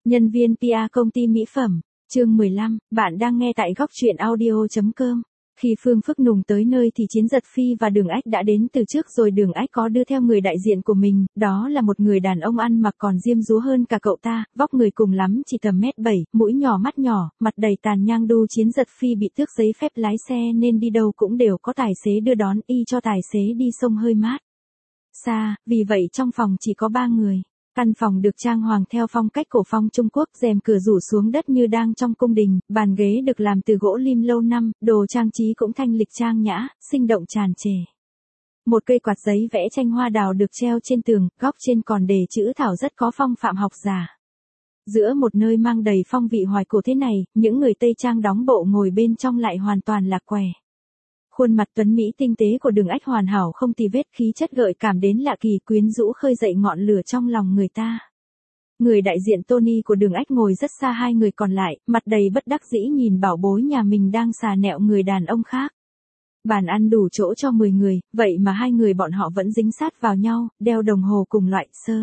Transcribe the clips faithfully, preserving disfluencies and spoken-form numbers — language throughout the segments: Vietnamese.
Nhân viên pê e công ty mỹ phẩm, chương mười lăm, bạn đang nghe tại góc truyện audio chấm com. Khi Phương Phức Nùng tới nơi thì Chiến Giật Phi và Đường Ách đã đến từ trước rồi. Đường Ách có đưa theo người đại diện của mình, đó là một người đàn ông ăn mặc còn diêm dúa hơn cả cậu ta, vóc người cùng lắm chỉ tầm mét bảy, mũi nhỏ mắt nhỏ, mặt đầy tàn nhang đu. Chiến Giật Phi bị tước giấy phép lái xe nên đi đâu cũng đều có tài xế đưa đón, y cho tài xế đi sông hơi mát xa, vì vậy trong phòng chỉ có ba người. Căn phòng được trang hoàng theo phong cách cổ phong Trung Quốc, rèm cửa rủ xuống đất như đang trong cung đình, bàn ghế được làm từ gỗ lim lâu năm, đồ trang trí cũng thanh lịch trang nhã, sinh động tràn trề. Một cây quạt giấy vẽ tranh hoa đào được treo trên tường, góc trên còn đề chữ thảo rất có phong phạm học giả. Giữa một nơi mang đầy phong vị hoài cổ thế này, những người Tây Trang đóng bộ ngồi bên trong lại hoàn toàn lạc quẻ. Khuôn mặt tuấn mỹ tinh tế của Đường Ách hoàn hảo không tì vết, khí chất gợi cảm đến lạ kỳ, quyến rũ khơi dậy ngọn lửa trong lòng người ta. Người đại diện Tony của Đường Ách ngồi rất xa hai người còn lại, mặt đầy bất đắc dĩ nhìn bảo bối nhà mình đang xà nẹo người đàn ông khác. Bàn ăn đủ chỗ cho mười người, vậy mà hai người bọn họ vẫn dính sát vào nhau, đeo đồng hồ cùng loại sơ.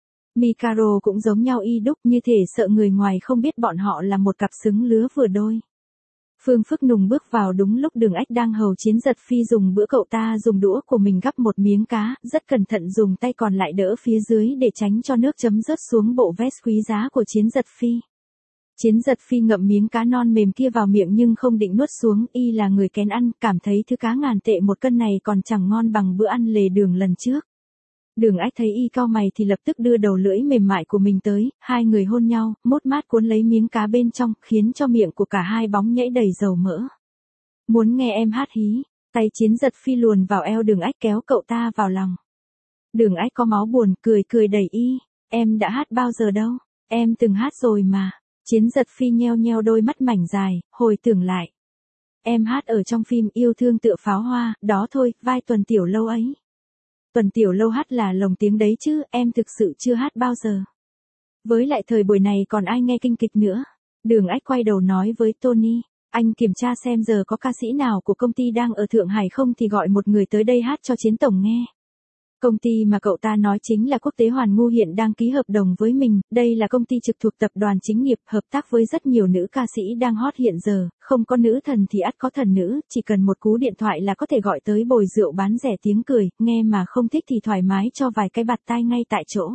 Mikaro cũng giống nhau y đúc, như thể sợ người ngoài không biết bọn họ là một cặp xứng lứa vừa đôi. Phương Phức Nùng bước vào đúng lúc Đường Ách đang hầu Chiến Giật Phi dùng bữa. Cậu ta dùng đũa của mình gắp một miếng cá, rất cẩn thận dùng tay còn lại đỡ phía dưới để tránh cho nước chấm rớt xuống bộ vest quý giá của Chiến Giật Phi. Chiến Giật Phi ngậm miếng cá non mềm kia vào miệng nhưng không định nuốt xuống, y là người kén ăn, cảm thấy thứ cá ngàn tệ một cân này còn chẳng ngon bằng bữa ăn lề đường lần trước. Đường Ách thấy y cau mày thì lập tức đưa đầu lưỡi mềm mại của mình tới, hai người hôn nhau, mốt mát cuốn lấy miếng cá bên trong, khiến cho miệng của cả hai bóng nhảy đầy dầu mỡ. Muốn nghe em hát hí, tay Chiến Giật Phi luồn vào eo Đường Ách kéo cậu ta vào lòng. Đường Ách có máu buồn, cười cười đẩy y, em đã hát bao giờ đâu, em từng hát rồi mà. Chiến Giật Phi nheo nheo đôi mắt mảnh dài, hồi tưởng lại. Em hát ở trong phim Yêu Thương Tựa Pháo Hoa, đó thôi, vai Tuần Tiểu Lâu ấy. Tuần Tiểu Lâu hát là lồng tiếng đấy chứ, em thực sự chưa hát bao giờ. Với lại thời buổi này còn ai nghe kinh kịch nữa. Đường Ách quay đầu nói với Tony, anh kiểm tra xem giờ có ca sĩ nào của công ty đang ở Thượng Hải không thì gọi một người tới đây hát cho Chiến Tổng nghe. Công ty mà cậu ta nói chính là Quốc tế Hoàn Ngu hiện đang ký hợp đồng với mình, đây là công ty trực thuộc tập đoàn chính nghiệp, hợp tác với rất nhiều nữ ca sĩ đang hot hiện giờ, không có nữ thần thì ắt có thần nữ, chỉ cần một cú điện thoại là có thể gọi tới bồi rượu bán rẻ tiếng cười, nghe mà không thích thì thoải mái cho vài cái bạt tai ngay tại chỗ.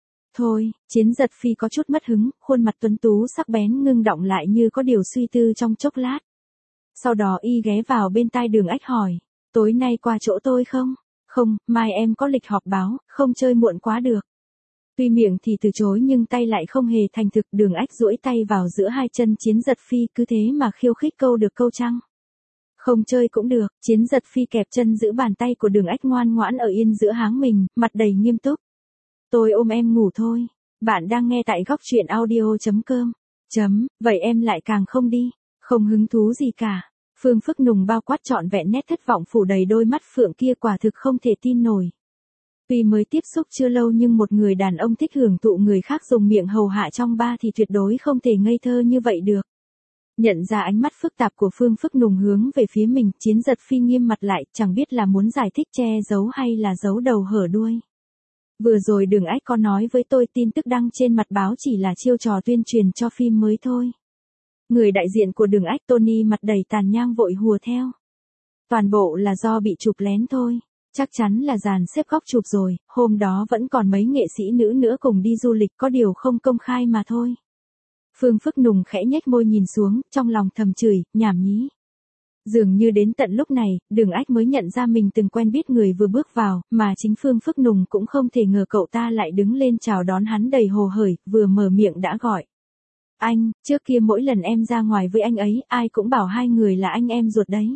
Thôi, Chiến Giật Phi có chút mất hứng, khuôn mặt tuấn tú sắc bén ngưng đọng lại như có điều suy tư trong chốc lát. Sau đó y ghé vào bên tai Đường Ách hỏi, tối nay qua chỗ tôi không? Không, mai em có lịch họp báo, không chơi muộn quá được. Tuy miệng thì từ chối nhưng tay lại không hề thành thực. Đường Ách duỗi tay vào giữa hai chân Chiến Giật Phi, cứ thế mà khiêu khích câu được câu trăng. Không chơi cũng được. Chiến Giật Phi kẹp chân giữ bàn tay của Đường Ách ngoan ngoãn ở yên giữa háng mình, mặt đầy nghiêm túc. Tôi ôm em ngủ thôi. Bạn đang nghe tại góc truyện audio chấm com. Chấm, vậy em lại càng không đi. Không hứng thú gì cả. Phương Phức Nùng bao quát trọn vẹn nét thất vọng phủ đầy đôi mắt phượng kia, quả thực không thể tin nổi. Tuy mới tiếp xúc chưa lâu nhưng một người đàn ông thích hưởng thụ người khác dùng miệng hầu hạ trong ba thì tuyệt đối không thể ngây thơ như vậy được. Nhận ra ánh mắt phức tạp của Phương Phức Nùng hướng về phía mình, Chiến Giật Phi nghiêm mặt lại, chẳng biết là muốn giải thích che giấu hay là giấu đầu hở đuôi. Vừa rồi Đường Ách có nói với tôi tin tức đăng trên mặt báo chỉ là chiêu trò tuyên truyền cho phim mới thôi. Người đại diện của Đường Ách Tony mặt đầy tàn nhang vội hùa theo. Toàn bộ là do bị chụp lén thôi. Chắc chắn là dàn xếp góc chụp rồi, hôm đó vẫn còn mấy nghệ sĩ nữ nữa cùng đi du lịch, có điều không công khai mà thôi. Phương Phức Nùng khẽ nhếch môi nhìn xuống, trong lòng thầm chửi, nhảm nhí. Dường như đến tận lúc này, Đường Ách mới nhận ra mình từng quen biết người vừa bước vào, mà chính Phương Phức Nùng cũng không thể ngờ cậu ta lại đứng lên chào đón hắn đầy hồ hởi, vừa mở miệng đã gọi. Anh, trước kia mỗi lần em ra ngoài với anh ấy, ai cũng bảo hai người là anh em ruột đấy.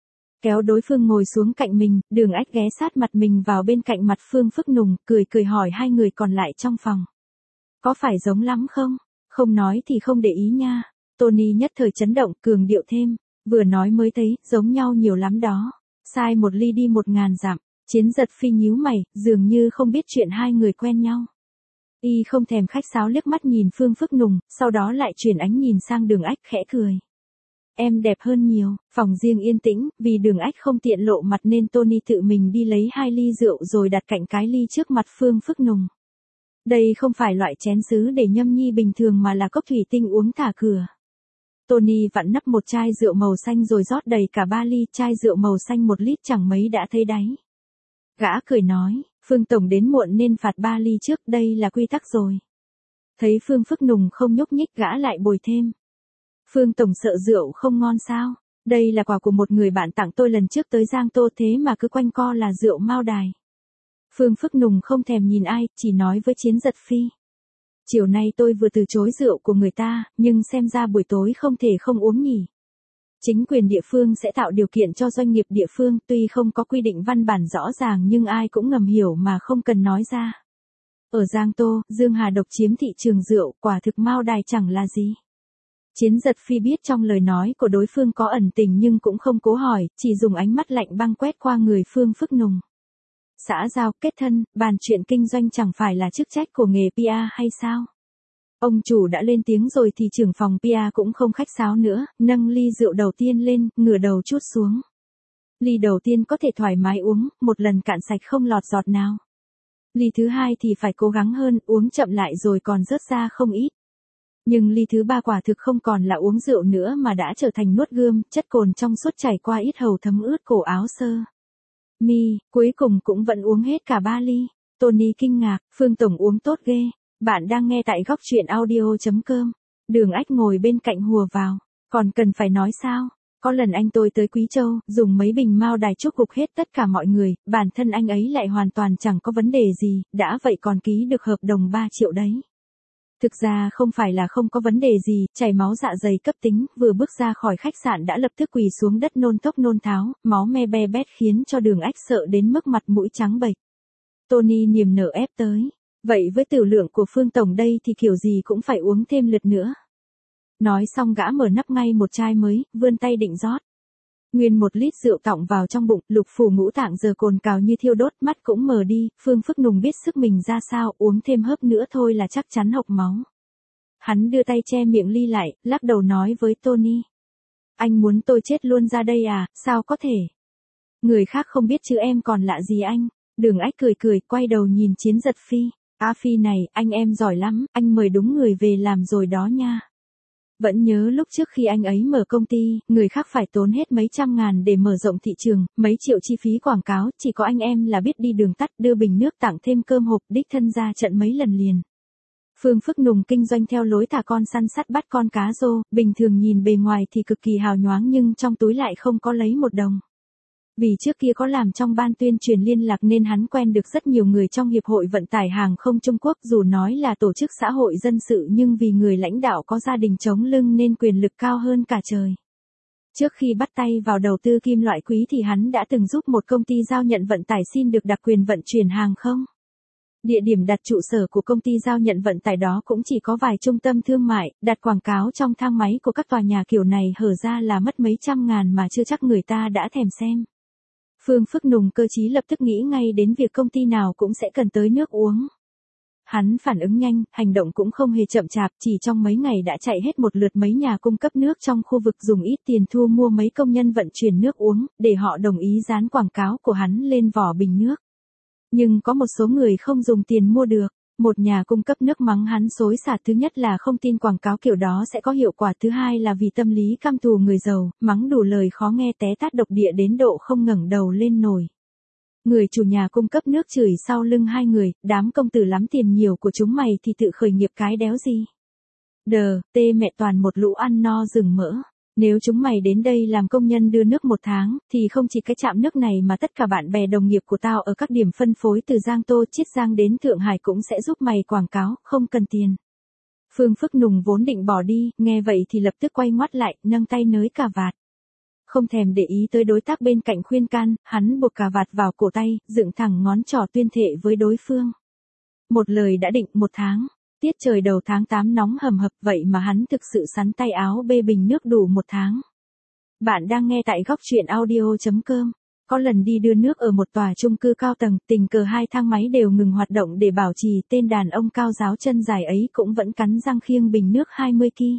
Kéo đối phương ngồi xuống cạnh mình, Đường Ách ghé sát mặt mình vào bên cạnh mặt Phương Phức Nùng, cười cười hỏi hai người còn lại trong phòng. Có phải giống lắm không? Không nói thì không để ý nha. Tony nhất thời chấn động, cường điệu thêm. Vừa nói mới thấy, giống nhau nhiều lắm đó. Sai một ly đi một ngàn dặm. Chiến Giật Phi nhíu mày, dường như không biết chuyện hai người quen nhau. Y không thèm khách sáo liếc mắt nhìn Phương Phức Nùng, sau đó lại chuyển ánh nhìn sang Đường Ách khẽ cười. Em đẹp hơn nhiều. Phòng riêng yên tĩnh, vì Đường Ách không tiện lộ mặt nên Tony tự mình đi lấy hai ly rượu rồi đặt cạnh cái ly trước mặt Phương Phức Nùng. Đây không phải loại chén sứ để nhâm nhi bình thường mà là cốc thủy tinh uống thả cửa. Tony vặn nắp một chai rượu màu xanh rồi rót đầy cả ba ly, chai rượu màu xanh một lít chẳng mấy đã thấy đáy. Gã cười nói, Phương Tổng đến muộn nên phạt ba ly trước, đây là quy tắc rồi. Thấy Phương Phước Nùng không nhúc nhích, gã lại bồi thêm. Phương Tổng sợ rượu không ngon sao? Đây là quà của một người bạn tặng tôi lần trước tới Giang Tô, thế mà cứ quanh co là rượu Mao Đài. Phương Phước Nùng không thèm nhìn ai, chỉ nói với Chiến Giật Phi. Chiều nay tôi vừa từ chối rượu của người ta, nhưng xem ra buổi tối không thể không uống nhỉ. Chính quyền địa phương sẽ tạo điều kiện cho doanh nghiệp địa phương, tuy không có quy định văn bản rõ ràng nhưng ai cũng ngầm hiểu mà không cần nói ra. Ở Giang Tô, Dương Hà độc chiếm thị trường rượu, quả thực Mao Đài chẳng là gì. Chiến Giật Phi biết trong lời nói của đối phương có ẩn tình nhưng cũng không cố hỏi, chỉ dùng ánh mắt lạnh băng quét qua người Phương Phước Nùng. Xã giao, kết thân, bàn chuyện kinh doanh chẳng phải là chức trách của nghề pê e hay sao? Ông chủ đã lên tiếng rồi thì trưởng phòng pê e cũng không khách sáo nữa, nâng ly rượu đầu tiên lên, ngửa đầu trút xuống. Ly đầu tiên có thể thoải mái uống, một lần cạn sạch không lọt giọt nào. Ly thứ hai thì phải cố gắng hơn, uống chậm lại rồi còn rớt ra không ít. Nhưng ly thứ ba quả thực không còn là uống rượu nữa mà đã trở thành nuốt gươm, chất cồn trong suốt chảy qua ít hầu thấm ướt cổ áo sơ mi, cuối cùng cũng vẫn uống hết cả ba ly. Tony kinh ngạc, Phương Tổng uống tốt ghê. Bạn đang nghe tại góc truyện audio.com. Đường Ách ngồi bên cạnh hùa vào. Còn cần phải nói sao? Có lần anh tôi tới Quý Châu, dùng mấy bình Mao Đài chúc gục hết tất cả mọi người, bản thân anh ấy lại hoàn toàn chẳng có vấn đề gì, đã vậy còn ký được hợp đồng ba triệu đấy. Thực ra không phải là không có vấn đề gì, chảy máu dạ dày cấp tính, vừa bước ra khỏi khách sạn đã lập tức quỳ xuống đất nôn thốc nôn tháo, máu me be bét khiến cho Đường Ách sợ đến mức mặt mũi trắng bệch. Tony niềm nở ép tới. Vậy với tiểu lượng của Phương Tổng đây thì kiểu gì cũng phải uống thêm lượt nữa. Nói xong gã mở nắp ngay một chai mới, vươn tay định rót. Nguyên một lít rượu tọng vào trong bụng, lục phủ ngũ tạng giờ cồn cào như thiêu đốt, mắt cũng mờ đi, Phương Phước Nùng biết sức mình ra sao, uống thêm hớp nữa thôi là chắc chắn hộc máu. Hắn đưa tay che miệng ly lại, lắc đầu nói với Tony. Anh muốn tôi chết luôn ra đây à, sao có thể? Người khác không biết chứ em còn lạ gì anh. Đường Ách cười cười, quay đầu nhìn Chiến Giật Phi. A Phi này, anh em giỏi lắm, anh mời đúng người về làm rồi đó nha. Vẫn nhớ lúc trước khi anh ấy mở công ty, người khác phải tốn hết mấy trăm ngàn để mở rộng thị trường, mấy triệu chi phí quảng cáo, chỉ có anh em là biết đi đường tắt, đưa bình nước tặng thêm cơm hộp, đích thân ra trận mấy lần liền. Phương Phước Nùng kinh doanh theo lối thả con săn sắt bắt con cá rô, bình thường nhìn bề ngoài thì cực kỳ hào nhoáng nhưng trong túi lại không có lấy một đồng. Vì trước kia có làm trong ban tuyên truyền liên lạc nên hắn quen được rất nhiều người trong Hiệp hội Vận tải Hàng không Trung Quốc, dù nói là tổ chức xã hội dân sự nhưng vì người lãnh đạo có gia đình chống lưng nên quyền lực cao hơn cả trời. Trước khi bắt tay vào đầu tư kim loại quý thì hắn đã từng giúp một công ty giao nhận vận tải xin được đặc quyền vận chuyển hàng không. Địa điểm đặt trụ sở của công ty giao nhận vận tải đó cũng chỉ có vài trung tâm thương mại, đặt quảng cáo trong thang máy của các tòa nhà kiểu này hở ra là mất mấy trăm ngàn mà chưa chắc người ta đã thèm xem. Phương Phước Nùng cơ trí lập tức nghĩ ngay đến việc công ty nào cũng sẽ cần tới nước uống. Hắn phản ứng nhanh, hành động cũng không hề chậm chạp, chỉ trong mấy ngày đã chạy hết một lượt mấy nhà cung cấp nước trong khu vực, dùng ít tiền thu mua mấy công nhân vận chuyển nước uống, để họ đồng ý dán quảng cáo của hắn lên vỏ bình nước. Nhưng có một số người không dùng tiền mua được. Một nhà cung cấp nước mắng hắn xối xả, thứ nhất là không tin quảng cáo kiểu đó sẽ có hiệu quả, thứ hai là vì tâm lý căm thù người giàu, mắng đủ lời khó nghe té tát độc địa đến độ không ngẩng đầu lên nổi. Người chủ nhà cung cấp nước chửi sau lưng hai người, đám công tử lắm tiền nhiều của chúng mày thì tự khởi nghiệp cái đéo gì. Đờ, tê mẹ toàn một lũ ăn no rừng mỡ. Nếu chúng mày đến đây làm công nhân đưa nước một tháng, thì không chỉ cái trạm nước này mà tất cả bạn bè đồng nghiệp của tao ở các điểm phân phối từ Giang Tô, Chiết Giang đến Thượng Hải cũng sẽ giúp mày quảng cáo, không cần tiền. Phương Phước Nùng vốn định bỏ đi, nghe vậy thì lập tức quay ngoắt lại, nâng tay nới cà vạt. Không thèm để ý tới đối tác bên cạnh khuyên can, hắn buộc cà vạt vào cổ tay, dựng thẳng ngón trỏ tuyên thệ với đối phương. Một lời đã định, một tháng. Tiết trời đầu tháng tám nóng hầm hập, vậy mà hắn thực sự sắn tay áo bê bình nước đủ một tháng. Bạn đang nghe tại góc truyện audio.com. Có lần đi đưa nước ở một tòa chung cư cao tầng, tình cờ hai thang máy đều ngừng hoạt động để bảo trì, tên đàn ông cao giáo chân dài ấy cũng vẫn cắn răng khiêng bình nước hai mươi ki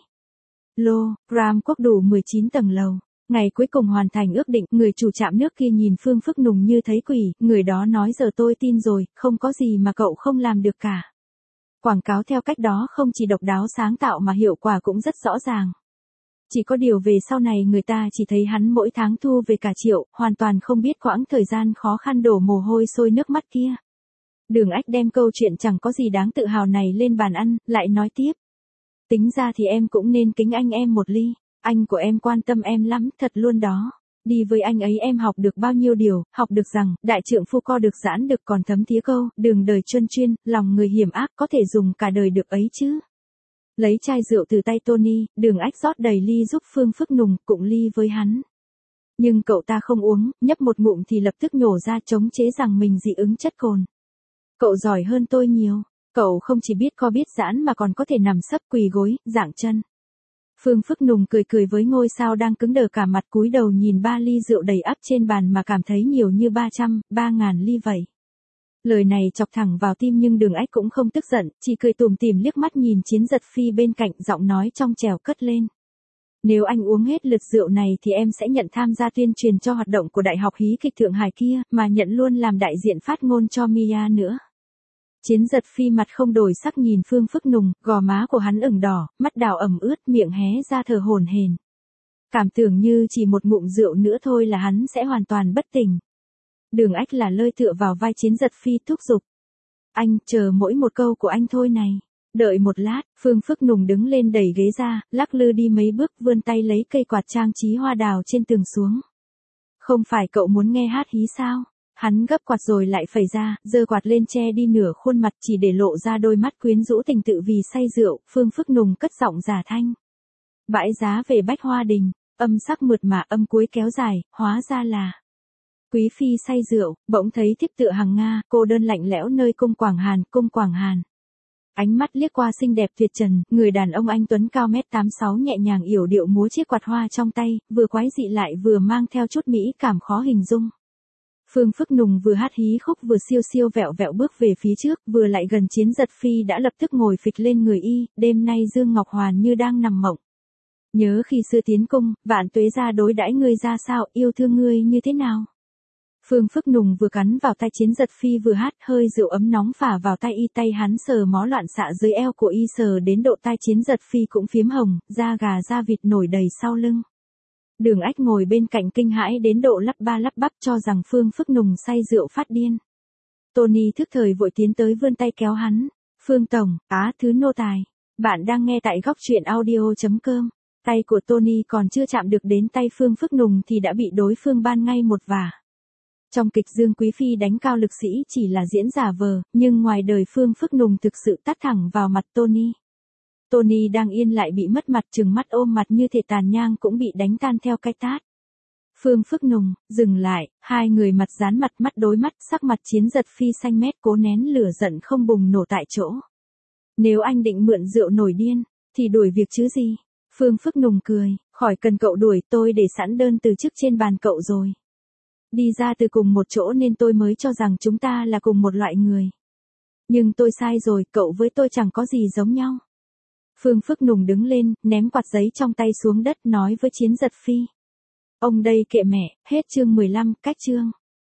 lô gam quốc đủ mười chín tầng lầu. Ngày cuối cùng hoàn thành ước định, người chủ trạm nước kia nhìn Phương Phước Nùng như thấy quỷ, người đó nói giờ tôi tin rồi, không có gì mà cậu không làm được cả. Quảng cáo theo cách đó không chỉ độc đáo sáng tạo mà hiệu quả cũng rất rõ ràng. Chỉ có điều về sau này người ta chỉ thấy hắn mỗi tháng thu về cả triệu, hoàn toàn không biết quãng thời gian khó khăn đổ mồ hôi sôi nước mắt kia. Đường Ách đem câu chuyện chẳng có gì đáng tự hào này lên bàn ăn, lại nói tiếp. Tính ra thì em cũng nên kính anh em một ly, anh của em quan tâm em lắm, thật luôn đó. Đi với anh ấy em học được bao nhiêu điều, học được rằng, đại trượng phu co được giãn được còn thấm thía câu, đường đời chuyên chuyên, lòng người hiểm ác có thể dùng cả đời được ấy chứ. Lấy chai rượu từ tay Tony, Đường Ách rót đầy ly giúp Phương Phức Nùng, cụng ly với hắn. Nhưng cậu ta không uống, nhấp một ngụm thì lập tức nhổ ra chống chế rằng mình dị ứng chất cồn. Cậu giỏi hơn tôi nhiều, cậu không chỉ biết co biết giãn mà còn có thể nằm sấp quỳ gối, giảng chân. Phương Phức Nùng cười cười với ngôi sao đang cứng đờ cả mặt cúi đầu nhìn ba ly rượu đầy ắp trên bàn mà cảm thấy nhiều như ba trăm, ba ngàn ly vậy. Lời này chọc thẳng vào tim nhưng Đường Ách cũng không tức giận, chỉ cười tủm tỉm liếc mắt nhìn Chiến Giật Phi bên cạnh, giọng nói trong trẻo cất lên. Nếu anh uống hết lượt rượu này thì em sẽ nhận tham gia tuyên truyền cho hoạt động của Đại học Hí kịch Thượng Hải kia, mà nhận luôn làm đại diện phát ngôn cho Mia nữa. Chiến Giật Phi mặt không đổi sắc nhìn Phương Phức Nùng, gò má của hắn ửng đỏ, mắt đào ẩm ướt, miệng hé ra thở hổn hển. Cảm tưởng như chỉ một ngụm rượu nữa thôi là hắn sẽ hoàn toàn bất tỉnh. Đường Ách là lơi tựa vào vai Chiến Giật Phi thúc giục. Anh, chờ mỗi một câu của anh thôi này. Đợi một lát, Phương Phức Nùng đứng lên đẩy ghế ra, lắc lư đi mấy bước vươn tay lấy cây quạt trang trí hoa đào trên tường xuống. Không phải cậu muốn nghe hát hí sao? Hắn gấp quạt rồi lại phẩy ra, giơ quạt lên che đi nửa khuôn mặt chỉ để lộ ra đôi mắt quyến rũ tình tự vì say rượu, Phương Phức Nùng cất giọng giả thanh. Bãi giá về Bách Hoa Đình, âm sắc mượt mà âm cuối kéo dài, hóa ra là... Quý phi say rượu, bỗng thấy thiếp tựa hàng Nga, cô đơn lạnh lẽo nơi cung Quảng Hàn, cung Quảng Hàn. Ánh mắt liếc qua xinh đẹp tuyệt trần, người đàn ông anh tuấn cao mét tám sáu nhẹ nhàng yểu điệu múa chiếc quạt hoa trong tay, vừa quái dị lại vừa mang theo chút mỹ cảm khó hình dung. Phương Phức Nùng vừa hát hí khúc vừa siêu siêu vẹo vẹo bước về phía trước, vừa lại gần Chiến Giật Phi đã lập tức ngồi phịch lên người y, đêm nay Dương Ngọc Hoàn như đang nằm mộng. Nhớ khi xưa tiến cung, Vạn Tuế gia đối đãi ngươi ra sao, yêu thương ngươi như thế nào? Phương Phức Nùng vừa cắn vào tay Chiến Giật Phi vừa hát, hơi rượu ấm nóng phả vào tay y, tay hắn sờ mó loạn xạ dưới eo của y, sờ đến độ tai Chiến Giật Phi cũng phiếm hồng, da gà da vịt nổi đầy sau lưng. Đường Ách ngồi bên cạnh kinh hãi đến độ lắp ba lắp bắp cho rằng Phương Phức Nùng say rượu phát điên. Tony thức thời vội tiến tới vươn tay kéo hắn. Phương Tổng, á thứ nô tài. Bạn đang nghe tại góc truyện audio.com. Tay của Tony còn chưa chạm được đến tay Phương Phức Nùng thì đã bị đối phương ban ngay một vả. Trong kịch Dương Quý Phi đánh cao lực sĩ chỉ là diễn giả vờ, nhưng ngoài đời Phương Phức Nùng thực sự tát thẳng vào mặt Tony. Tony đang yên lại bị mất mặt, trừng mắt ôm mặt như thể tàn nhang cũng bị đánh tan theo cái tát. Phương Phức Nùng, dừng lại, hai người mặt dán mặt, mắt đối mắt, sắc mặt Chiến Giật Phi xanh mét cố nén lửa giận không bùng nổ tại chỗ. Nếu anh định mượn rượu nổi điên, thì đuổi việc chứ gì? Phương Phức Nùng cười, khỏi cần cậu đuổi, tôi để sẵn đơn từ chức trên bàn cậu rồi. Đi ra từ cùng một chỗ nên tôi mới cho rằng chúng ta là cùng một loại người. Nhưng tôi sai rồi, cậu với tôi chẳng có gì giống nhau. Phương Phức Nùng đứng lên, ném quạt giấy trong tay xuống đất nói với Chiến Giật Phi. Ông đây kệ mẹ, hết chương mười lăm, cách chương.